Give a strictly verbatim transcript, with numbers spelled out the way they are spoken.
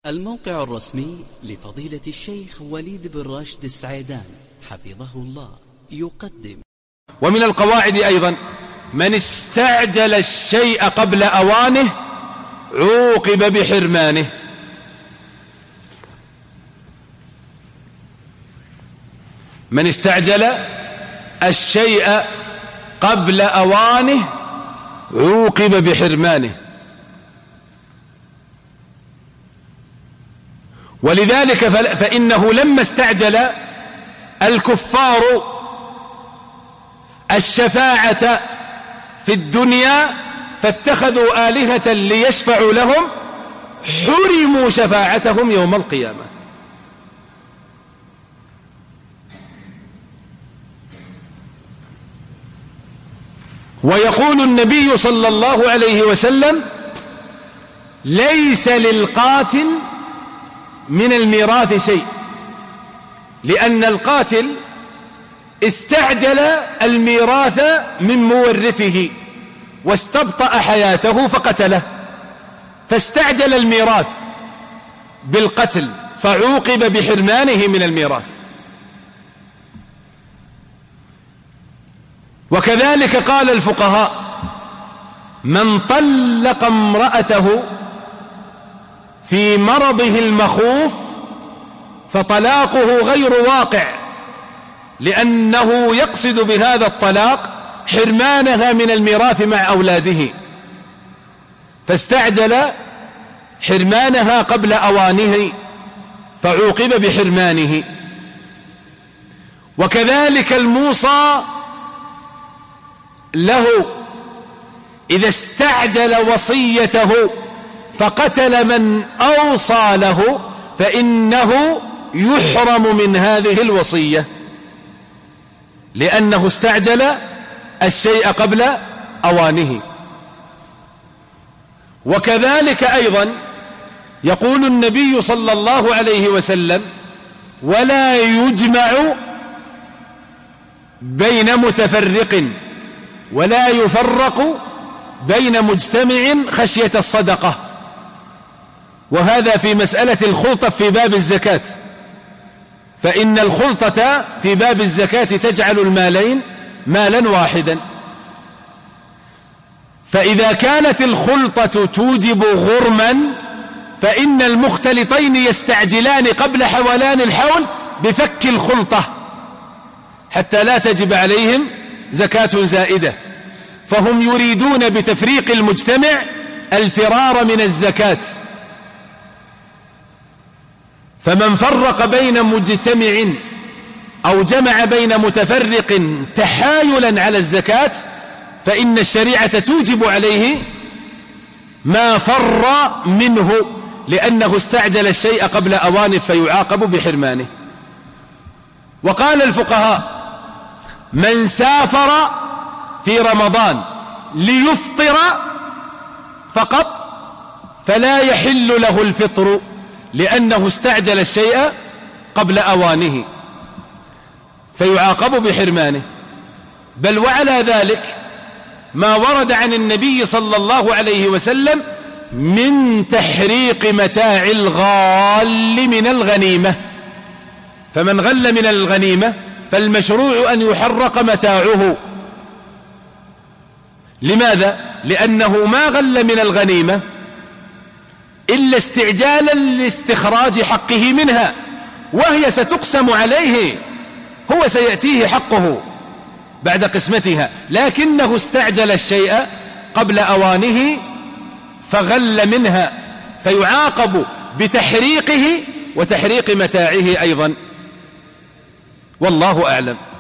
الموقع الرسمي لفضيلة الشيخ وليد بن راشد السعيدان حفظه الله يقدم. ومن القواعد أيضا: من استعجل الشيء قبل أوانه عوقب بحرمانه. من استعجل الشيء قبل أوانه عوقب بحرمانه. ولذلك فإنه لما استعجل الكفار الشفاعة في الدنيا فاتخذوا آلهة ليشفعوا لهم حرموا شفاعتهم يوم القيامة. ويقول النبي صلى الله عليه وسلم: ليس للقاتل من الميراث شيء، لأن القاتل استعجل الميراث من مورثه واستبطأ حياته فقتله، فاستعجل الميراث بالقتل فعوقب بحرمانه من الميراث. وكذلك قال الفقهاء: من طلق امرأته في مرضه المخوف فطلاقه غير واقع، لأنه يقصد بهذا الطلاق حرمانها من الميراث مع أولاده، فاستعجل حرمانها قبل أوانه فعوقب بحرمانه. وكذلك الموصى له إذا استعجل وصيته فقتل من أوصى له فإنه يحرم من هذه الوصية، لأنه استعجل الشيء قبل أوانه. وكذلك أيضا يقول النبي صلى الله عليه وسلم: ولا يجمع بين متفرق ولا يفرق بين مجتمع خشية الصدقة. وهذا في مسألة الخلطة في باب الزكاة، فإن الخلطة في باب الزكاة تجعل المالين مالا واحدا. فإذا كانت الخلطة توجب غرما فإن المختلطين يستعجلان قبل حولان الحول بفك الخلطة حتى لا تجب عليهم زكاة زائدة، فهم يريدون بتفريق المجتمع الفرار من الزكاة. فمن فرق بين مجتمع أو جمع بين متفرق تحايلا على الزكاة فإن الشريعة توجب عليه ما فر منه، لأنه استعجل الشيء قبل أوانه فيعاقب بحرمانه. وقال الفقهاء: من سافر في رمضان ليفطر فقط فلا يحل له الفطر، لأنه استعجل الشيء قبل أوانه فيعاقب بحرمانه. بل وعلى ذلك ما ورد عن النبي صلى الله عليه وسلم من تحريق متاع الغال من الغنيمة. فمن غل من الغنيمة فالمشروع أن يحرق متاعه. لماذا؟ لأنه ما غل من الغنيمة إلا استعجالا لاستخراج حقه منها، وهي ستقسم عليه، هو سيأتيه حقه بعد قسمتها، لكنه استعجل الشيء قبل أوانه فغل منها فيعاقب بتحريقه وتحريق متاعه أيضا. والله أعلم.